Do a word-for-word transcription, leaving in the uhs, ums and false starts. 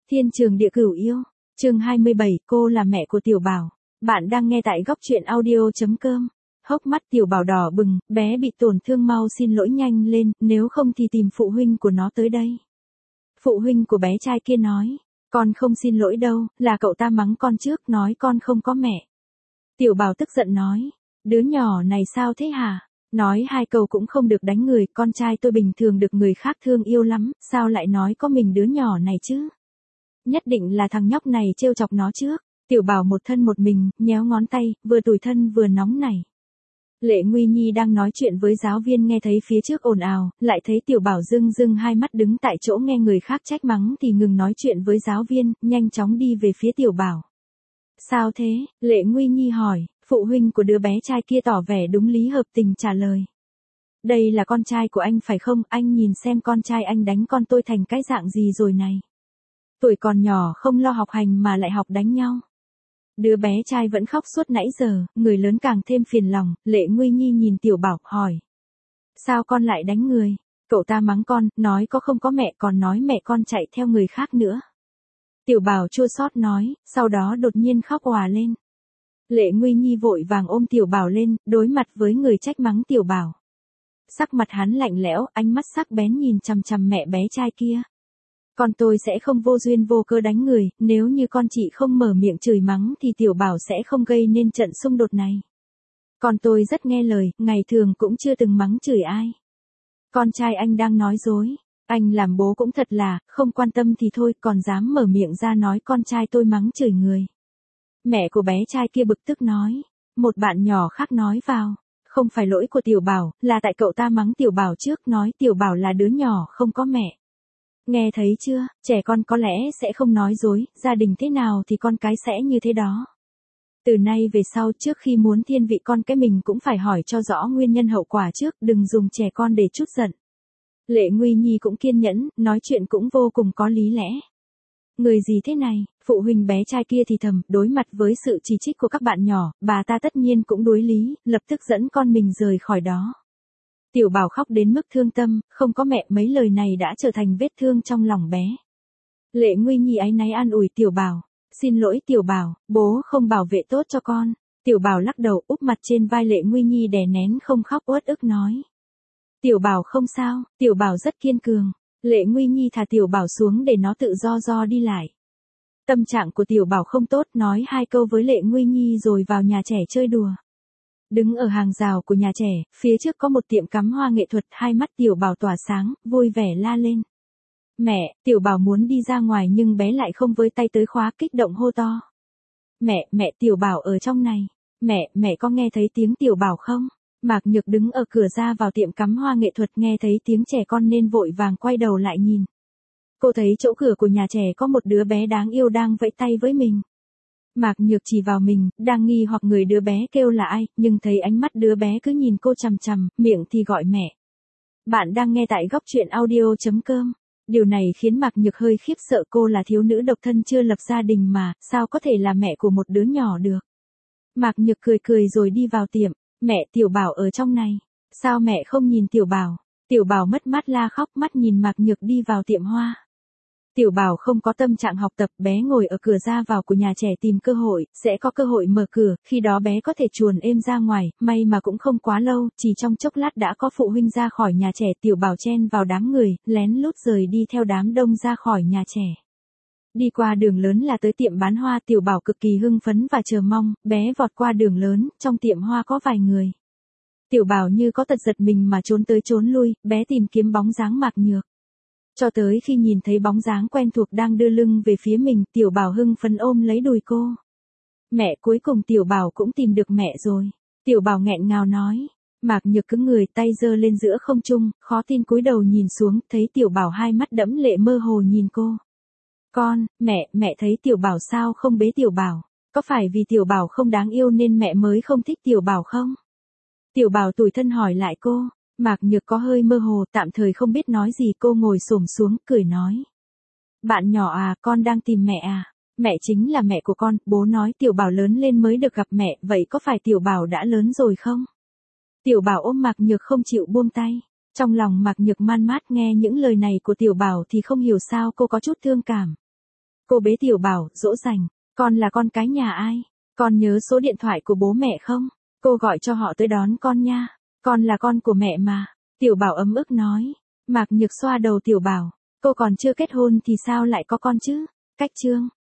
Thiên trường địa cửu yêu, chương hai mươi bảy, cô là mẹ của Tiểu Bảo. Bạn đang nghe tại góc truyện audio.com. Hốc mắt Tiểu Bảo đỏ bừng, bé bị tổn thương mau xin lỗi nhanh lên, nếu không thì tìm phụ huynh của nó tới đây. Phụ huynh của bé trai kia nói, con không xin lỗi đâu, là cậu ta mắng con trước, nói con không có mẹ. Tiểu Bảo tức giận nói, đứa nhỏ này sao thế hả? Nói hai câu cũng không được đánh người, con trai tôi bình thường được người khác thương yêu lắm, sao lại nói có mình đứa nhỏ này chứ? Nhất định là thằng nhóc này trêu chọc nó trước. Tiểu Bảo một thân một mình, nhéo ngón tay, vừa tủi thân vừa nóng nảy. Lệ Nguy Nhi đang nói chuyện với giáo viên nghe thấy phía trước ồn ào, lại thấy Tiểu Bảo rưng rưng hai mắt đứng tại chỗ nghe người khác trách mắng thì ngừng nói chuyện với giáo viên, nhanh chóng đi về phía Tiểu Bảo. Sao thế? Lệ Nguy Nhi hỏi, phụ huynh của đứa bé trai kia tỏ vẻ đúng lý hợp tình trả lời. Đây là con trai của anh phải không? Anh nhìn xem con trai anh đánh con tôi thành cái dạng gì rồi này. Tuổi còn nhỏ không lo học hành mà lại học đánh nhau. Đứa bé trai vẫn khóc suốt nãy giờ, người lớn càng thêm phiền lòng, Lệ Nguy Nhi nhìn Tiểu Bảo, hỏi. Sao con lại đánh người? Cậu ta mắng con, nói có không có mẹ, còn nói mẹ con chạy theo người khác nữa. Tiểu Bảo chua xót nói, sau đó đột nhiên khóc òa lên. Lệ Nguy Nhi vội vàng ôm Tiểu Bảo lên, đối mặt với người trách mắng Tiểu Bảo. Sắc mặt hắn lạnh lẽo, ánh mắt sắc bén nhìn chằm chằm mẹ bé trai kia. Con tôi sẽ không vô duyên vô cớ đánh người, nếu như con chị không mở miệng chửi mắng thì Tiểu Bảo sẽ không gây nên trận xung đột này. Con tôi rất nghe lời, ngày thường cũng chưa từng mắng chửi ai. Con trai anh đang nói dối, anh làm bố cũng thật là, không quan tâm thì thôi, còn dám mở miệng ra nói con trai tôi mắng chửi người. Mẹ của bé trai kia bực tức nói, một bạn nhỏ khác nói vào, không phải lỗi của Tiểu Bảo, là tại cậu ta mắng Tiểu Bảo trước, nói Tiểu Bảo là đứa nhỏ không có mẹ. Nghe thấy chưa, trẻ con có lẽ sẽ không nói dối, gia đình thế nào thì con cái sẽ như thế đó. Từ nay về sau trước khi muốn thiên vị con cái mình cũng phải hỏi cho rõ nguyên nhân hậu quả trước, đừng dùng trẻ con để trút giận. Lệ Nguy Nhi cũng kiên nhẫn, nói chuyện cũng vô cùng có lý lẽ. Người gì thế này, phụ huynh bé trai kia thì thầm, đối mặt với sự chỉ trích của các bạn nhỏ, bà ta tất nhiên cũng đối lý, lập tức dẫn con mình rời khỏi đó. Tiểu Bảo khóc đến mức thương tâm, không có mẹ, mấy lời này đã trở thành vết thương trong lòng bé. Lệ Nguy Nhi áy náy an ủi Tiểu Bảo, xin lỗi Tiểu Bảo, bố không bảo vệ tốt cho con. Tiểu Bảo lắc đầu úp mặt trên vai Lệ Nguy Nhi đè nén không khóc uất ức nói. Tiểu Bảo không sao, Tiểu Bảo rất kiên cường. Lệ Nguy Nhi thả Tiểu Bảo xuống để nó tự do do đi lại. Tâm trạng của Tiểu Bảo không tốt, nói hai câu với Lệ Nguy Nhi rồi vào nhà trẻ chơi đùa. Đứng ở hàng rào của nhà trẻ, phía trước có một tiệm cắm hoa nghệ thuật, hai mắt Tiểu Bảo tỏa sáng, vui vẻ la lên. Mẹ, Tiểu Bảo muốn đi ra ngoài nhưng bé lại không với tay tới khóa, kích động hô to. Mẹ, mẹ, Tiểu Bảo ở trong này. Mẹ, mẹ có nghe thấy tiếng Tiểu Bảo không? Mạc Nhược đứng ở cửa ra vào tiệm cắm hoa nghệ thuật nghe thấy tiếng trẻ con nên vội vàng quay đầu lại nhìn. Cô thấy chỗ cửa của nhà trẻ có một đứa bé đáng yêu đang vẫy tay với mình. Mạc Nhược chỉ vào mình, đang nghi hoặc người đứa bé kêu là ai, nhưng thấy ánh mắt đứa bé cứ nhìn cô chằm chằm, miệng thì gọi mẹ. Bạn đang nghe tại góc truyện audio.com. Điều này khiến Mạc Nhược hơi khiếp sợ, cô là thiếu nữ độc thân chưa lập gia đình mà, sao có thể là mẹ của một đứa nhỏ được. Mạc Nhược cười cười rồi đi vào tiệm, mẹ, Tiểu Bảo ở trong này. Sao mẹ không nhìn Tiểu Bảo? Tiểu Bảo mất mát la khóc, mắt nhìn Mạc Nhược đi vào tiệm hoa. Tiểu Bảo không có tâm trạng học tập, bé ngồi ở cửa ra vào của nhà trẻ tìm cơ hội, sẽ có cơ hội mở cửa, khi đó bé có thể chuồn êm ra ngoài, may mà cũng không quá lâu, chỉ trong chốc lát đã có phụ huynh ra khỏi nhà trẻ. Tiểu Bảo chen vào đám người, lén lút rời đi theo đám đông ra khỏi nhà trẻ. Đi qua đường lớn là tới tiệm bán hoa, Tiểu Bảo cực kỳ hưng phấn và chờ mong, bé vọt qua đường lớn, trong tiệm hoa có vài người. Tiểu Bảo như có tật giật mình mà trốn tới trốn lui, bé tìm kiếm bóng dáng Mạc Nhược. Cho tới khi nhìn thấy bóng dáng quen thuộc đang đưa lưng về phía mình, Tiểu Bảo hưng phấn ôm lấy đùi cô. Mẹ, cuối cùng Tiểu Bảo cũng tìm được mẹ rồi. Tiểu Bảo nghẹn ngào nói. Mạc Nhược cứng người, tay giơ lên giữa không trung, khó tin cúi đầu nhìn xuống, thấy Tiểu Bảo hai mắt đẫm lệ mơ hồ nhìn cô. Con, mẹ, mẹ thấy Tiểu Bảo sao không bế Tiểu Bảo? Có phải vì Tiểu Bảo không đáng yêu nên mẹ mới không thích Tiểu Bảo không? Tiểu Bảo tủi thân hỏi lại cô. Mạc Nhược có hơi mơ hồ, tạm thời không biết nói gì, cô ngồi xổm xuống, cười nói. Bạn nhỏ à, con đang tìm mẹ à? Mẹ chính là mẹ của con, bố nói Tiểu Bảo lớn lên mới được gặp mẹ, vậy có phải Tiểu Bảo đã lớn rồi không? Tiểu Bảo ôm Mạc Nhược không chịu buông tay. Trong lòng Mạc Nhược man mát nghe những lời này của Tiểu Bảo thì không hiểu sao cô có chút thương cảm. Cô bế Tiểu Bảo, dỗ dành, con là con cái nhà ai? Con nhớ số điện thoại của bố mẹ không? Cô gọi cho họ tới đón con nha. Con là con của mẹ mà. Tiểu Bảo ấm ức nói. Mạc Nhược xoa đầu Tiểu Bảo. Cô còn chưa kết hôn thì sao lại có con chứ? Cách chương.